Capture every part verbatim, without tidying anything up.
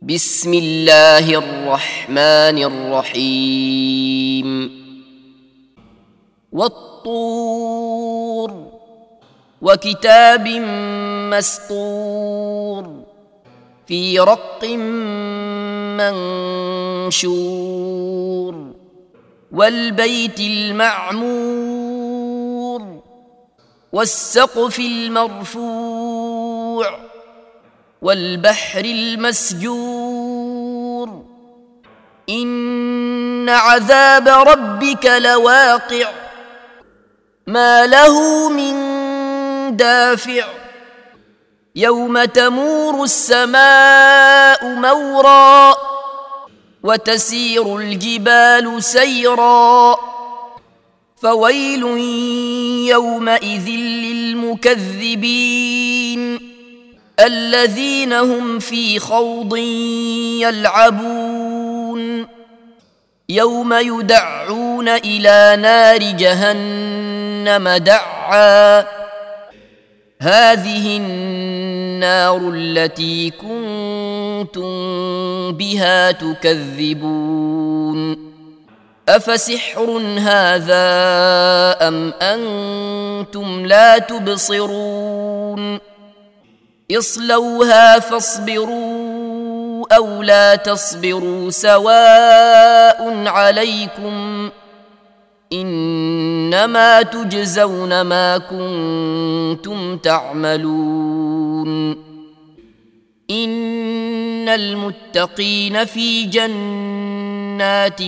بسم الله الرحمن الرحيم والطور وكتاب مسطور في رق منشور والبيت المعمور والسقف المرفوع والبحر المسجور إن عذاب ربك لواقع ما له من دافع يوم تمور السماء مورا وتسير الجبال سيرا فويل يومئذ للمكذبين الذين هم في خوض يلعبون يوم يدعون إلى نار جهنم دعا هذه النار التي كنتم بها تكذبون أفسحر هذا أم أنتم لا تبصرون اصلوها فاصبروا أو لا تصبروا سواء عليكم إنما تجزون ما كنتم تعملون إن المتقين في جنات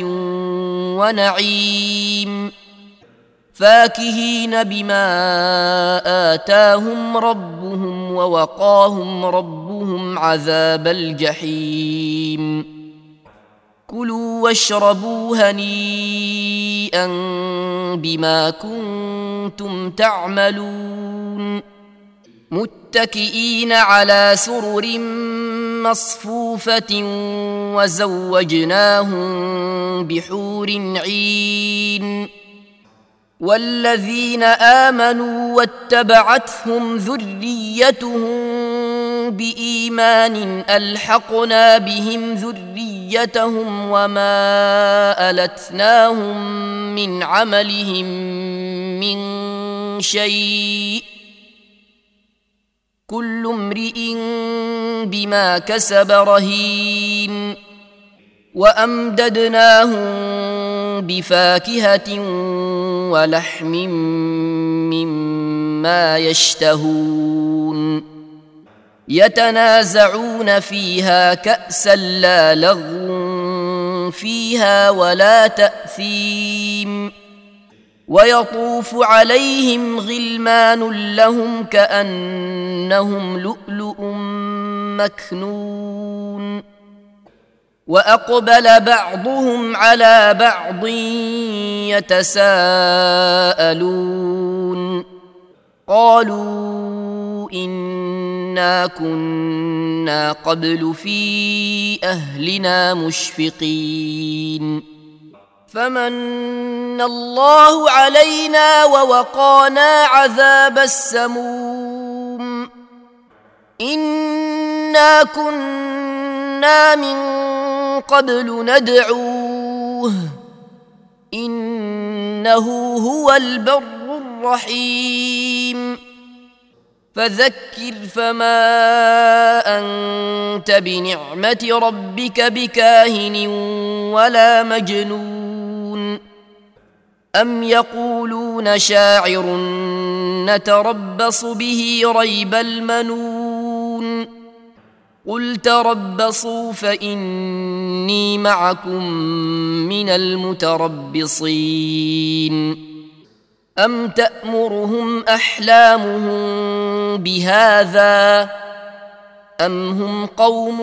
ونعيم فاكهين بما آتاهم ربهم ووقاهم ربهم عذاب الجحيم كلوا واشربوا هنيئا بما كنتم تعملون متكئين على سرر مصفوفة وزوجناهم بحور عين والذين آمنوا واتبعتهم ذريتهم بإيمان ألحقنا بهم ذريتهم وما ألتناهم من عملهم من شيء كل امرئ بما كسب رهين وأمددناهم بفاكهة ولحم مما يشتهون يتنازعون فيها كأسا لا لغو فيها ولا تأثيم ويطوف عليهم غلمان لهم كأنهم لؤلؤ مكنون وأقبل بعضهم على بعض يتساءلون قالوا إنا كنا قبل في أهلنا مشفقين فمن الله علينا ووقانا عذاب السموم إنا كنا من قبل ندعوه إنه هو البر الرحيم فذكر فما أنت بنعمة ربك بكاهن ولا مجنون أم يقولون شاعر نتربص به ريب المنون قل تربصوا فإني معكم من المتربصين أم تأمرهم أحلامهم بهذا أم هم قوم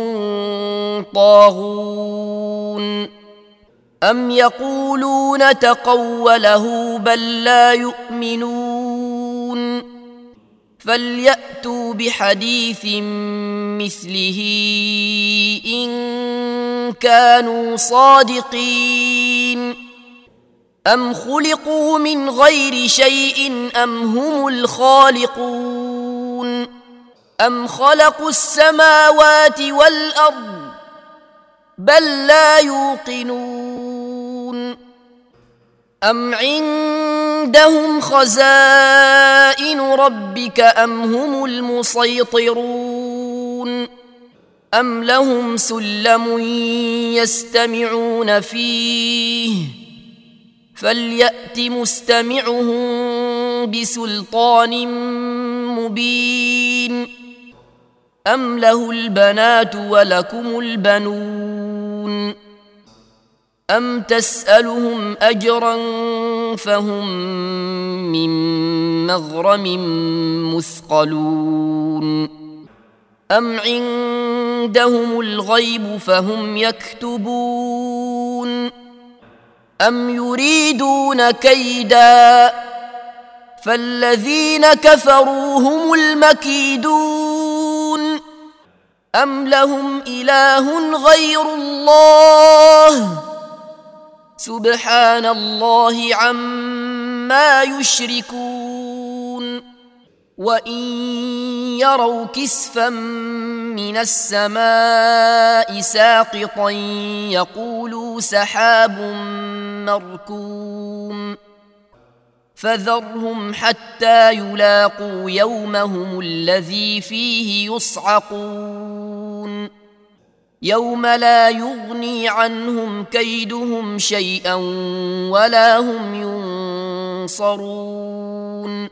طاغون أم يقولون تقوله بل لا يؤمنون فليأتوا بحديث مثله إن كانوا صادقين أم خلقوا من غير شيء أم هم الخالقون أم خلقوا السماوات والأرض بل لا يوقنون أم عندهم خزائن ربك أم هم المسيطرون أم لهم سلم يستمعون فيه فليأت مستمعهم بسلطان مبين أم له البنات ولكم البنون أم تسألهم أجرا فهم من مغرم مثقلون أم عندهم الغيب فهم يكتبون أم يريدون كيدا فالذين كفروا هم المكيدون أم لهم إله غير الله سبحان الله عما يشركون وإن يروا كسفا من السماء ساقطا يقولوا سحاب مركوم فذرهم حتى يلاقوا يومهم الذي فيه يصعقون يوم لا يغني عنهم كيدهم شيئا ولا هم ينصرون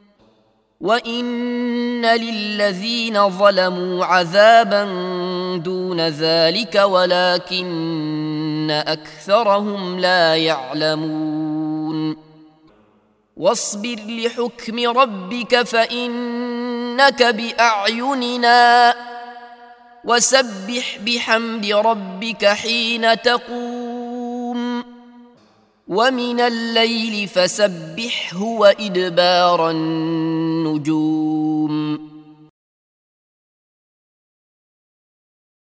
وإن للذين ظلموا عذابا دون ذلك ولكن أكثرهم لا يعلمون واصبر لحكم ربك فإنك بأعيننا وسبح بحمد ربك حين تقوم ومن الليل فسبحه وإدبار النجوم